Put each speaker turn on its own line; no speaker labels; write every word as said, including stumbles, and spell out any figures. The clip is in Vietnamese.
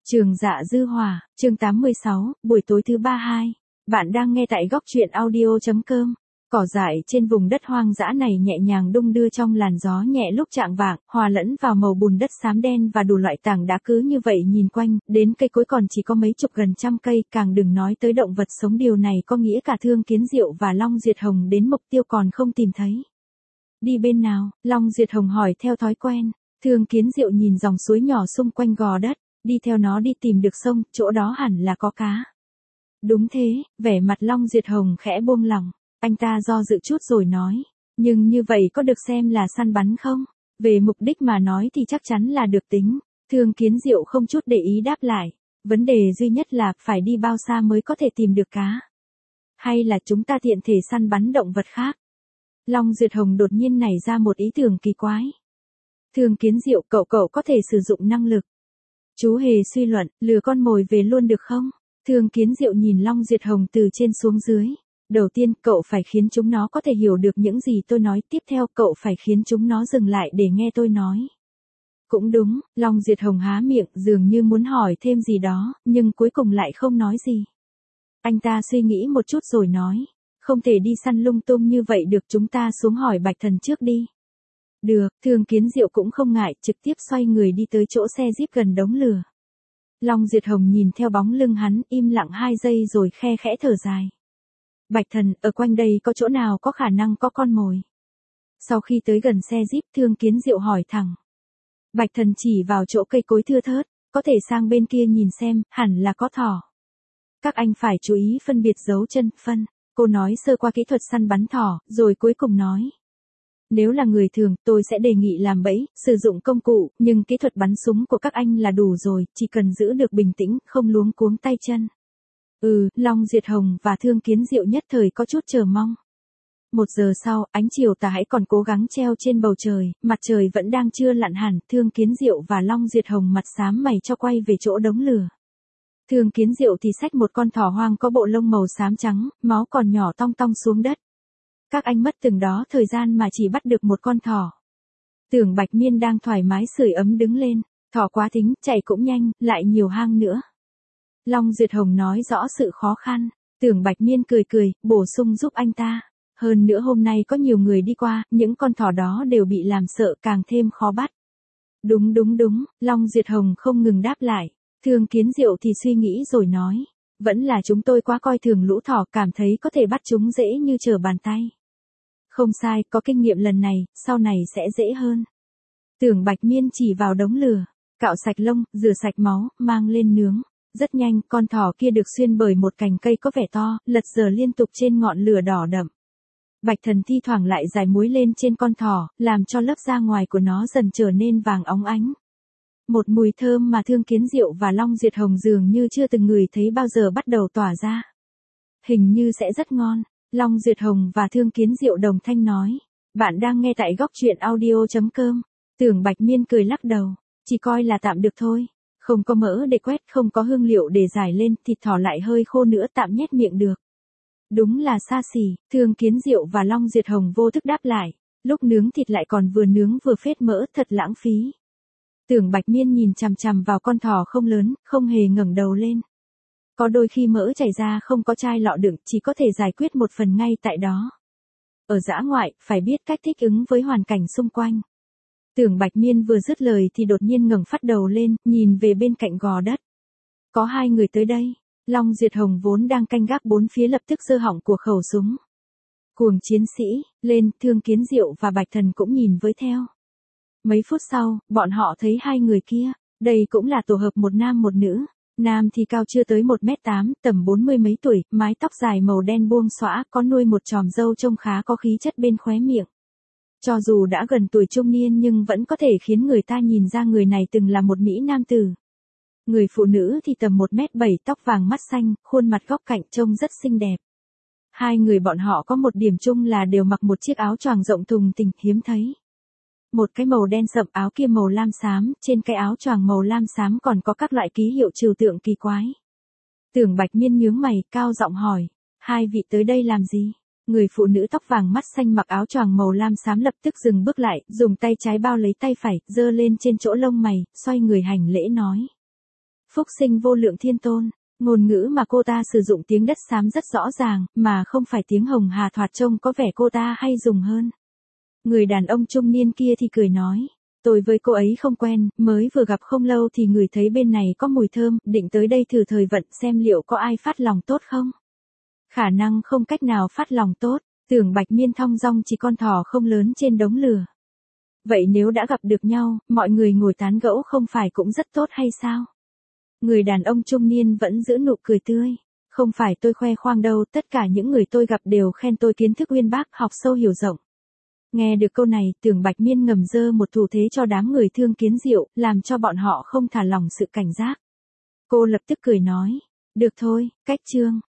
Trường Dạ Dư Hòa, chương tám mươi sáu, buổi tối thứ ba hai. Bạn đang nghe tại góc truyện audio chấm com. Cỏ dại trên vùng đất hoang dã này nhẹ nhàng đung đưa trong làn gió nhẹ lúc chạng vạng, hòa lẫn vào màu bùn đất xám đen và đủ loại tảng đá cứ như vậy nhìn quanh, đến cây cối còn chỉ có mấy chục gần trăm cây, càng đừng nói tới động vật sống. Điều này có nghĩa cả Thương Kiến Diệu và Long Diệt Hồng đến mục tiêu còn không tìm thấy. Đi bên nào? Long Diệt Hồng hỏi theo thói quen. Thương Kiến Diệu nhìn dòng suối nhỏ xung quanh gò đất. Đi theo nó đi tìm được sông, chỗ đó hẳn là có cá. Đúng thế, vẻ mặt Long Diệt Hồng khẽ buông lỏng, anh ta do dự chút rồi nói, nhưng như vậy có được xem là săn bắn không? Về mục đích mà nói thì chắc chắn là được tính. Thương Kiến Diệu không chút để ý đáp lại, vấn đề duy nhất là phải đi bao xa mới có thể tìm được cá? Hay là chúng ta tiện thể săn bắn động vật khác? Long Diệt Hồng đột nhiên nảy ra một ý tưởng kỳ quái. Thương Kiến Diệu, cậu cậu có thể sử dụng năng lực. Chú hề suy luận, lừa con mồi về luôn được không? Thương Kiến Diệu nhìn Long Diệt Hồng từ trên xuống dưới. Đầu tiên, cậu phải khiến chúng nó có thể hiểu được những gì tôi nói. Tiếp theo, cậu phải khiến chúng nó dừng lại để nghe tôi nói. Cũng đúng, Long Diệt Hồng há miệng dường như muốn hỏi thêm gì đó, nhưng cuối cùng lại không nói gì. Anh ta suy nghĩ một chút rồi nói, không thể đi săn lung tung như vậy được, chúng ta xuống hỏi Bạch Thần trước đi. Được, Thương Kiến Diệu cũng không ngại, trực tiếp xoay người đi tới chỗ xe jeep gần đống lửa. Long Diệt Hồng nhìn theo bóng lưng hắn, im lặng hai giây rồi khe khẽ thở dài. Bạch Thần, ở quanh đây có chỗ nào có khả năng có con mồi? Sau khi tới gần xe jeep, Thương Kiến Diệu hỏi thẳng. Bạch Thần chỉ vào chỗ cây cối thưa thớt, có thể sang bên kia nhìn xem, hẳn là có thỏ. Các anh phải chú ý phân biệt dấu chân, phân. Cô nói sơ qua kỹ thuật săn bắn thỏ, rồi cuối cùng nói. Nếu là người thường, tôi sẽ đề nghị làm bẫy, sử dụng công cụ, nhưng kỹ thuật bắn súng của các anh là đủ rồi, chỉ cần giữ được bình tĩnh, không luống cuống tay chân. Ừ, Long Diệt Hồng và Thương Kiến Diệu nhất thời có chút chờ mong. Một giờ sau, ánh chiều tà hãy còn cố gắng treo trên bầu trời, mặt trời vẫn đang chưa lặn hẳn, Thương Kiến Diệu và Long Diệt Hồng mặt xám mày cho quay về chỗ đống lửa. Thương Kiến Diệu thì xách một con thỏ hoang có bộ lông màu xám trắng, máu còn nhỏ tong tong xuống đất. Các anh mất từng đó thời gian mà chỉ bắt được một con thỏ. Tưởng Bạch Miên đang thoải mái sưởi ấm đứng lên, thỏ quá thính, chạy cũng nhanh, lại nhiều hang nữa. Long Diệt Hồng nói rõ sự khó khăn, Tưởng Bạch Miên cười cười, bổ sung giúp anh ta. Hơn nữa hôm nay có nhiều người đi qua, những con thỏ đó đều bị làm sợ, càng thêm khó bắt. Đúng đúng đúng, Long Diệt Hồng không ngừng đáp lại. Thương Kiến Diệu thì suy nghĩ rồi nói, vẫn là chúng tôi quá coi thường lũ thỏ, cảm thấy có thể bắt chúng dễ như trở bàn tay. Không sai, có kinh nghiệm lần này, sau này sẽ dễ hơn. Tưởng Bạch Miên chỉ vào đống lửa, cạo sạch lông, rửa sạch máu, mang lên nướng. Rất nhanh, con thỏ kia được xuyên bởi một cành cây có vẻ to, lật dở liên tục trên ngọn lửa đỏ đậm. Bạch Thần thi thoảng lại rải muối lên trên con thỏ, làm cho lớp da ngoài của nó dần trở nên vàng óng ánh. Một mùi thơm mà Thương Kiến Diệu và Long Diệt Hồng dường như chưa từng ngửi thấy bao giờ bắt đầu tỏa ra. Hình như sẽ rất ngon. Long Diệt Hồng và Thương Kiến Diệu đồng thanh nói. Bạn đang nghe tại góc truyện audio chấm com. Tưởng Bạch Miên cười lắc đầu. Chỉ coi là tạm được thôi. Không có mỡ để quét, không có hương liệu để rải lên, thịt thỏ lại hơi khô nữa, tạm nhét miệng được. Đúng là xa xỉ, Thương Kiến Diệu và Long Diệt Hồng vô thức đáp lại. Lúc nướng thịt lại còn vừa nướng vừa phết mỡ, thật lãng phí. Tưởng Bạch Miên nhìn chằm chằm vào con thỏ không lớn, không hề ngẩng đầu lên. Có đôi khi mỡ chảy ra không có chai lọ đựng, chỉ có thể giải quyết một phần ngay tại đó. Ở dã ngoại, phải biết cách thích ứng với hoàn cảnh xung quanh. Tưởng Bạch Miên vừa dứt lời thì đột nhiên ngẩng phát đầu lên, nhìn về bên cạnh gò đất. Có hai người tới đây. Long Diệt Hồng vốn đang canh gác bốn phía lập tức giơ họng của khẩu súng. Cuồng chiến sĩ, lên, Thương Kiến Diệu và Bạch Thần cũng nhìn với theo. Mấy phút sau, bọn họ thấy hai người kia, đây cũng là tổ hợp một nam một nữ. Nam thì cao chưa tới một mét tám, tầm bốn mươi mấy tuổi, mái tóc dài màu đen buông xõa, có nuôi một chòm râu trông khá có khí chất bên khóe miệng. Cho dù đã gần tuổi trung niên nhưng vẫn có thể khiến người ta nhìn ra người này từng là một mỹ nam tử. Người phụ nữ thì tầm một mét bảy, tóc vàng mắt xanh, khuôn mặt góc cạnh trông rất xinh đẹp. Hai người bọn họ có một điểm chung là đều mặc một chiếc áo choàng rộng thùng thình, hiếm thấy. Một cái màu đen sậm, áo kia màu lam xám, trên cái áo choàng màu lam xám còn có các loại ký hiệu trừu tượng kỳ quái. Tưởng Bạch Miên nhướng mày, cao giọng hỏi, hai vị tới đây làm gì? Người phụ nữ tóc vàng mắt xanh mặc áo choàng màu lam xám lập tức dừng bước lại, dùng tay trái bao lấy tay phải, giơ lên trên chỗ lông mày, xoay người hành lễ nói. Phúc sinh vô lượng thiên tôn. Ngôn ngữ mà cô ta sử dụng tiếng đất xám rất rõ ràng, mà không phải tiếng hồng hà thoạt trông có vẻ cô ta hay dùng hơn. Người đàn ông trung niên kia thì cười nói. Tôi với cô ấy không quen, mới vừa gặp không lâu thì ngửi thấy bên này có mùi thơm, định tới đây thử thời vận xem liệu có ai phát lòng tốt không. Khả năng không cách nào phát lòng tốt, Tưởng Bạch Miên thong dong chỉ con thỏ không lớn trên đống lửa. Vậy nếu đã gặp được nhau, mọi người ngồi tán gẫu không phải cũng rất tốt hay sao? Người đàn ông trung niên vẫn giữ nụ cười tươi. Không phải tôi khoe khoang đâu, tất cả những người tôi gặp đều khen tôi kiến thức uyên bác, học sâu hiểu rộng. Nghe được câu này, Tưởng Bạch Miên ngầm giơ một thủ thế cho đám người thương kiến diệu, làm cho bọn họ không thả lỏng sự cảnh giác. Cô lập tức cười nói, được thôi, cách trương.